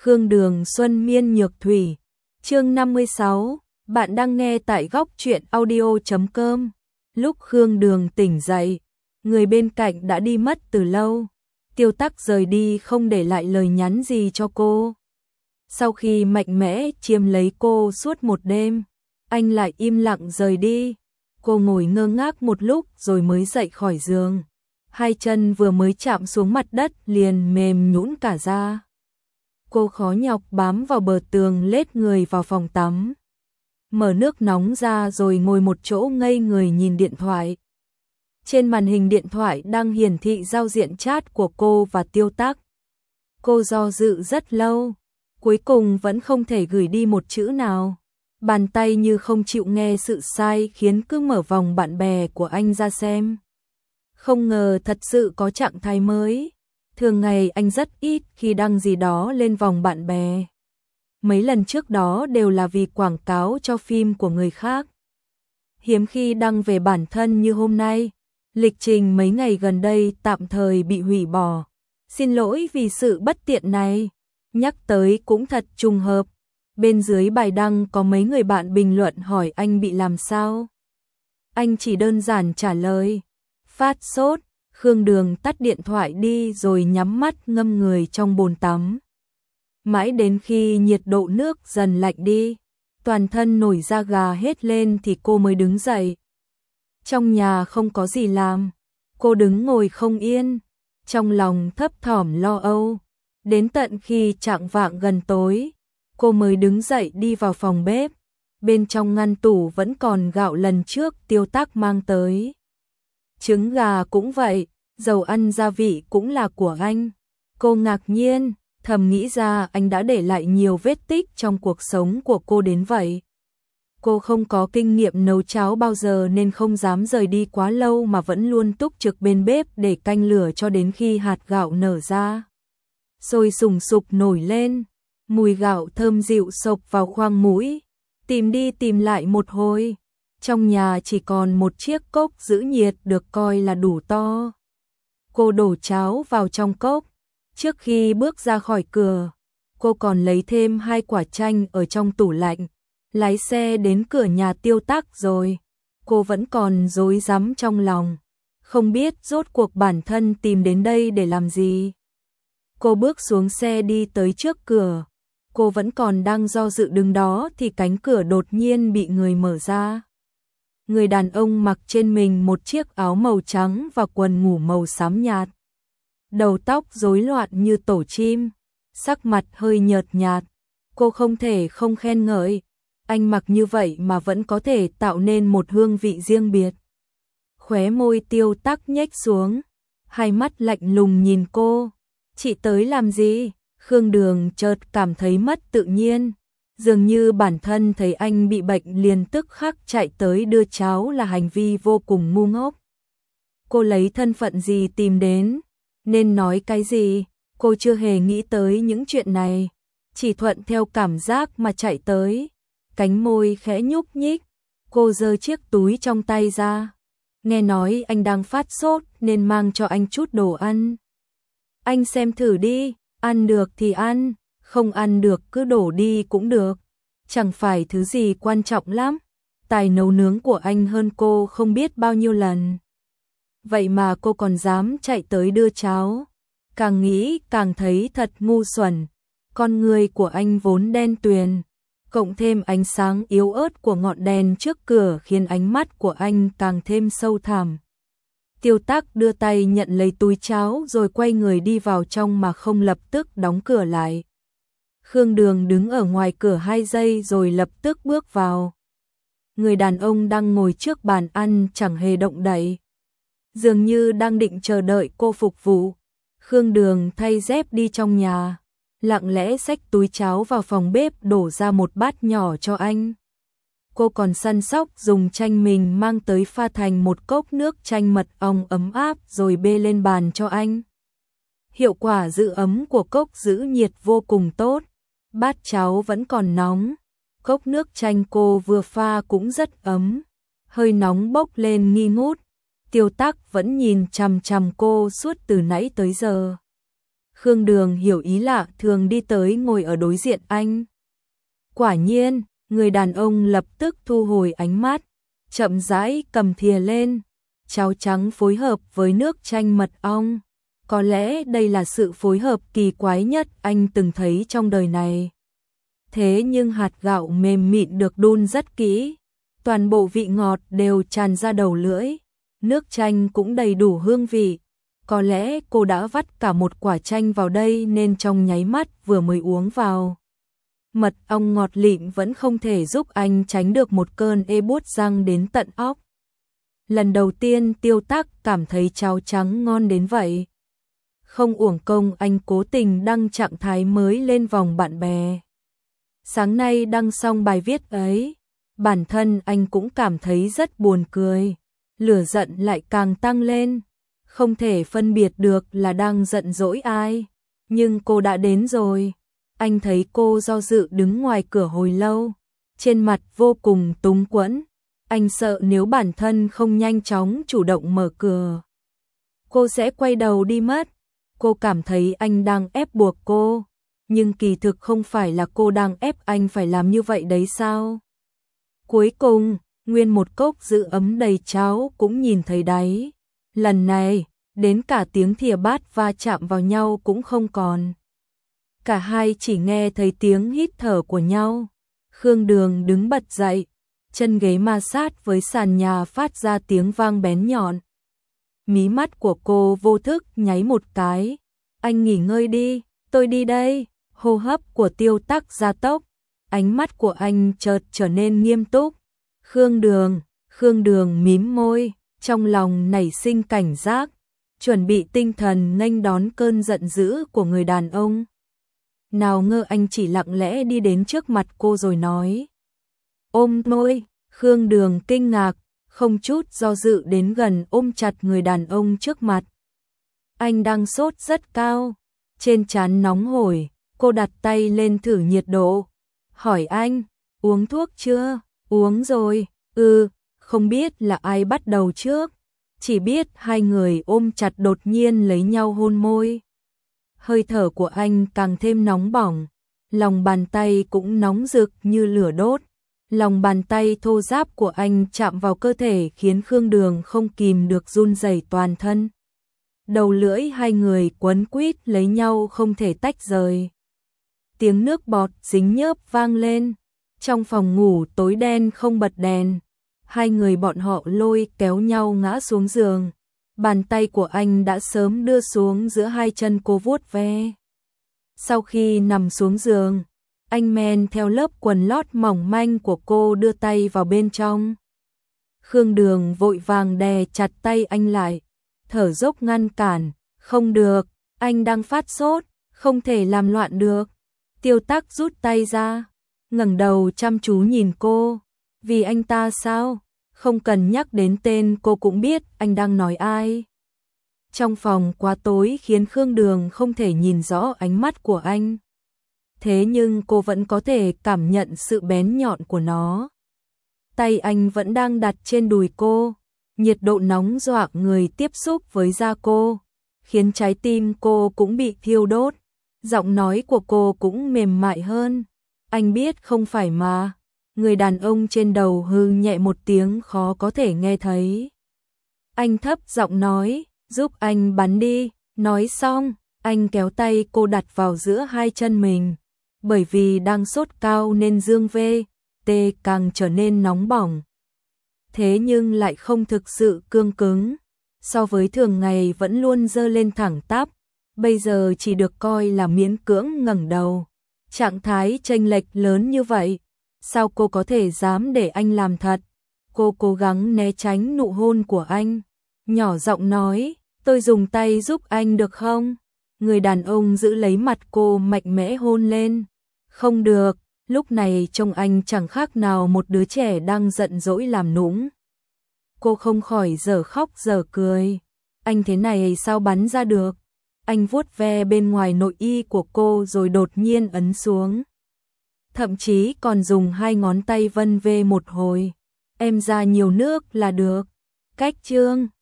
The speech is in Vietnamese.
Khương Đường Xuân Miên Nhược Thủy. Chương 56. Bạn đang nghe tại góc truyện audio.com. Lúc Khương Đường tỉnh dậy, người bên cạnh đã đi mất từ lâu. Tiêu Tắc rời đi không để lại lời nhắn gì cho cô. Sau khi mạnh mẽ chiếm lấy cô suốt một đêm, anh lại im lặng rời đi. Cô ngồi ngơ ngác một lúc rồi mới dậy khỏi giường. Hai chân vừa mới chạm xuống mặt đất liền mềm nhũn cả ra. Cô khó nhọc bám vào bờ tường lết người vào phòng tắm. Mở nước nóng ra rồi ngồi một chỗ ngây người nhìn điện thoại. Trên màn hình điện thoại đang hiển thị giao diện chat của cô và Tiêu Tắc. Cô do dự rất lâu, cuối cùng vẫn không thể gửi đi một chữ nào. Bàn tay như không chịu nghe sự sai khiến cứ mở vòng bạn bè của anh ra xem. Không ngờ thật sự có trạng thái mới. Thường ngày anh rất ít khi đăng gì đó lên vòng bạn bè. Mấy lần trước đó đều là vì quảng cáo cho phim của người khác. Hiếm khi đăng về bản thân như hôm nay. Lịch trình mấy ngày gần đây tạm thời bị hủy bỏ. Xin lỗi vì sự bất tiện này. Nhắc tới cũng thật trùng hợp. Bên dưới bài đăng có mấy người bạn bình luận hỏi anh bị làm sao. Anh chỉ đơn giản trả lời: phát sốt. Khương Đường tắt điện thoại đi rồi nhắm mắt ngâm người trong bồn tắm. Mãi đến khi nhiệt độ nước dần lạnh đi, toàn thân nổi da gà hết lên thì cô mới đứng dậy. Trong nhà không có gì làm, cô đứng ngồi không yên, trong lòng thấp thỏm lo âu. Đến tận khi chạng vạng gần tối, cô mới đứng dậy đi vào phòng bếp. Bên trong ngăn tủ vẫn còn gạo lần trước Tiêu Tắc mang tới. Trứng gà cũng vậy, dầu ăn gia vị cũng là của anh. Cô ngạc nhiên, thầm nghĩ ra anh đã để lại nhiều vết tích trong cuộc sống của cô đến vậy. Cô không có kinh nghiệm nấu cháo bao giờ nên không dám rời đi quá lâu mà vẫn luôn túc trực bên bếp để canh lửa cho đến khi hạt gạo nở ra. Sôi sùng sục nổi lên, mùi gạo thơm dịu xộc vào khoang mũi. Tìm đi tìm lại một hồi, trong nhà chỉ còn một chiếc cốc giữ nhiệt được coi là đủ to. Cô đổ cháo vào trong cốc. Trước khi bước ra khỏi cửa, cô còn lấy thêm 2 quả chanh ở trong tủ lạnh. Lái xe đến cửa nhà Tiêu Tắc rồi. Cô vẫn còn rối rắm trong lòng, không biết rốt cuộc bản thân tìm đến đây để làm gì. Cô bước xuống xe đi tới trước cửa. Cô vẫn còn đang do dự đứng đó thì cánh cửa đột nhiên bị người mở ra. Người đàn ông mặc trên mình một chiếc áo màu trắng và quần ngủ màu xám nhạt. Đầu tóc rối loạn như tổ chim, sắc mặt hơi nhợt nhạt. Cô không thể không khen ngợi. Anh mặc như vậy mà vẫn có thể tạo nên một hương vị riêng biệt. Khóe môi Tiêu Tắc nhếch xuống, hai mắt lạnh lùng nhìn cô. Chị tới làm gì? Khương Đường chợt cảm thấy mất tự nhiên. Dường như bản thân thấy anh bị bệnh liền tức khắc chạy tới đưa cháo là hành vi vô cùng ngu ngốc. Cô lấy thân phận gì tìm đến? Nên nói cái gì? Cô chưa hề nghĩ tới những chuyện này. Chỉ thuận theo cảm giác mà chạy tới. Cánh môi khẽ nhúc nhích. Cô giơ chiếc túi trong tay ra. Nghe nói anh đang phát sốt nên mang cho anh chút đồ ăn. Anh xem thử đi, ăn được thì ăn, không ăn được cứ đổ đi cũng được. Chẳng phải thứ gì quan trọng lắm. Tài nấu nướng của anh hơn cô không biết bao nhiêu lần. Vậy mà cô còn dám chạy tới đưa cháo. Càng nghĩ càng thấy thật ngu xuẩn. Con người của anh vốn đen tuyền, cộng thêm ánh sáng yếu ớt của ngọn đèn trước cửa khiến ánh mắt của anh càng thêm sâu thẳm. Tiêu Tắc đưa tay nhận lấy túi cháo rồi quay người đi vào trong mà không lập tức đóng cửa lại. Khương Đường đứng ở ngoài cửa 2 giây rồi lập tức bước vào. Người đàn ông đang ngồi trước bàn ăn chẳng hề động đậy, dường như đang định chờ đợi cô phục vụ. Khương Đường thay dép đi trong nhà, lặng lẽ xách túi cháo vào phòng bếp đổ ra một bát nhỏ cho anh. Cô còn săn sóc dùng chanh mình mang tới pha thành một cốc nước chanh mật ong ấm áp rồi bê lên bàn cho anh. Hiệu quả giữ ấm của cốc giữ nhiệt vô cùng tốt. Bát cháo vẫn còn nóng. Cốc nước chanh cô vừa pha cũng rất ấm. Hơi nóng bốc lên nghi ngút. Tiêu Tắc vẫn nhìn chằm chằm cô suốt từ nãy tới giờ. Khương Đường hiểu ý lạ thường đi tới ngồi ở đối diện anh. Quả nhiên, người đàn ông lập tức thu hồi ánh mắt, chậm rãi cầm thìa lên, cháo trắng phối hợp với nước chanh mật ong. Có lẽ đây là sự phối hợp kỳ quái nhất anh từng thấy trong đời này. Thế nhưng hạt gạo mềm mịn được đun rất kỹ, toàn bộ vị ngọt đều tràn ra đầu lưỡi, nước chanh cũng đầy đủ hương vị. Có lẽ cô đã vắt cả một quả chanh vào đây nên trong nháy mắt vừa mới uống vào. Mật ong ngọt lịm vẫn không thể giúp anh tránh được một cơn ê buốt răng đến tận óc. Lần đầu tiên Tiêu Tắc cảm thấy cháo trắng ngon đến vậy. Không uổng công anh cố tình đăng trạng thái mới lên vòng bạn bè. Sáng nay đăng xong bài viết ấy, bản thân anh cũng cảm thấy rất buồn cười. Lửa giận lại càng tăng lên. Không thể phân biệt được là đang giận dỗi ai. Nhưng cô đã đến rồi. Anh thấy cô do dự đứng ngoài cửa hồi lâu, trên mặt vô cùng túng quẫn. Anh sợ nếu bản thân không nhanh chóng chủ động mở cửa, cô sẽ quay đầu đi mất. Cô cảm thấy anh đang ép buộc cô, nhưng kỳ thực không phải là cô đang ép anh phải làm như vậy đấy sao? Cuối cùng, nguyên một cốc giữ ấm đầy cháo cũng nhìn thấy đáy. Lần này, đến cả tiếng thìa bát va chạm vào nhau cũng không còn. Cả hai chỉ nghe thấy tiếng hít thở của nhau. Khương Đường đứng bật dậy, chân ghế ma sát với sàn nhà phát ra tiếng vang bén nhọn. Mí mắt của cô vô thức nháy một cái. Anh nghỉ ngơi đi, tôi đi đây. Hô hấp của Tiêu Tắc gia tốc, ánh mắt của anh chợt trở nên nghiêm túc. Khương Đường mím môi, trong lòng nảy sinh cảnh giác, chuẩn bị tinh thần nghênh đón cơn giận dữ của người đàn ông. Nào ngờ anh chỉ lặng lẽ đi đến trước mặt cô rồi nói. Ôm tôi. Khương Đường kinh ngạc, không chút do dự đến gần ôm chặt người đàn ông trước mặt. Anh đang sốt rất cao, trên trán nóng hổi, cô đặt tay lên thử nhiệt độ. Hỏi anh, uống thuốc chưa? Uống rồi, không biết là ai bắt đầu trước. Chỉ biết hai người ôm chặt đột nhiên lấy nhau hôn môi. Hơi thở của anh càng thêm nóng bỏng, lòng bàn tay cũng nóng rực như lửa đốt. Lòng bàn tay thô ráp của anh chạm vào cơ thể khiến Khương Đường không kìm được run rẩy toàn thân. Đầu lưỡi hai người quấn quýt lấy nhau không thể tách rời. Tiếng nước bọt dính nhớp vang lên. Trong phòng ngủ tối đen không bật đèn, hai người bọn họ lôi kéo nhau ngã xuống giường. Bàn tay của anh đã sớm đưa xuống giữa hai chân cô vuốt ve. Sau khi nằm xuống giường, anh men theo lớp quần lót mỏng manh của cô đưa tay vào bên trong. Khương Đường vội vàng đè chặt tay anh lại, thở dốc ngăn cản. Không được, anh đang phát sốt, không thể làm loạn được. Tiêu Tắc rút tay ra, ngẩng đầu chăm chú nhìn cô. Vì anh ta sao? Không cần nhắc đến tên cô cũng biết anh đang nói ai. Trong phòng quá tối khiến Khương Đường không thể nhìn rõ ánh mắt của anh. Thế nhưng cô vẫn có thể cảm nhận sự bén nhọn của nó. Tay anh vẫn đang đặt trên đùi cô, nhiệt độ nóng dọa người tiếp xúc với da cô, khiến trái tim cô cũng bị thiêu đốt. Giọng nói của cô cũng mềm mại hơn. Anh biết không phải mà. Người đàn ông trên đầu hừ nhẹ một tiếng khó có thể nghe thấy. Anh thấp giọng nói, giúp anh bắn đi. Nói xong, anh kéo tay cô đặt vào giữa hai chân mình. Bởi vì đang sốt cao nên dương VT càng trở nên nóng bỏng. Thế nhưng lại không thực sự cương cứng. So với thường ngày vẫn luôn giơ lên thẳng tắp, bây giờ chỉ được coi là miễn cưỡng ngẩng đầu. Trạng thái chênh lệch lớn như vậy, sao cô có thể dám để anh làm thật? Cô cố gắng né tránh nụ hôn của anh, nhỏ giọng nói, tôi dùng tay giúp anh được không? Người đàn ông giữ lấy mặt cô mạnh mẽ hôn lên. Không được, lúc này trông anh chẳng khác nào một đứa trẻ đang giận dỗi làm nũng. Cô không khỏi dở khóc dở cười. Anh thế này sao bắn ra được? Anh vuốt ve bên ngoài nội y của cô rồi đột nhiên ấn xuống. Thậm chí còn dùng hai ngón tay vân ve một hồi. Em ra nhiều nước là được. Cách chương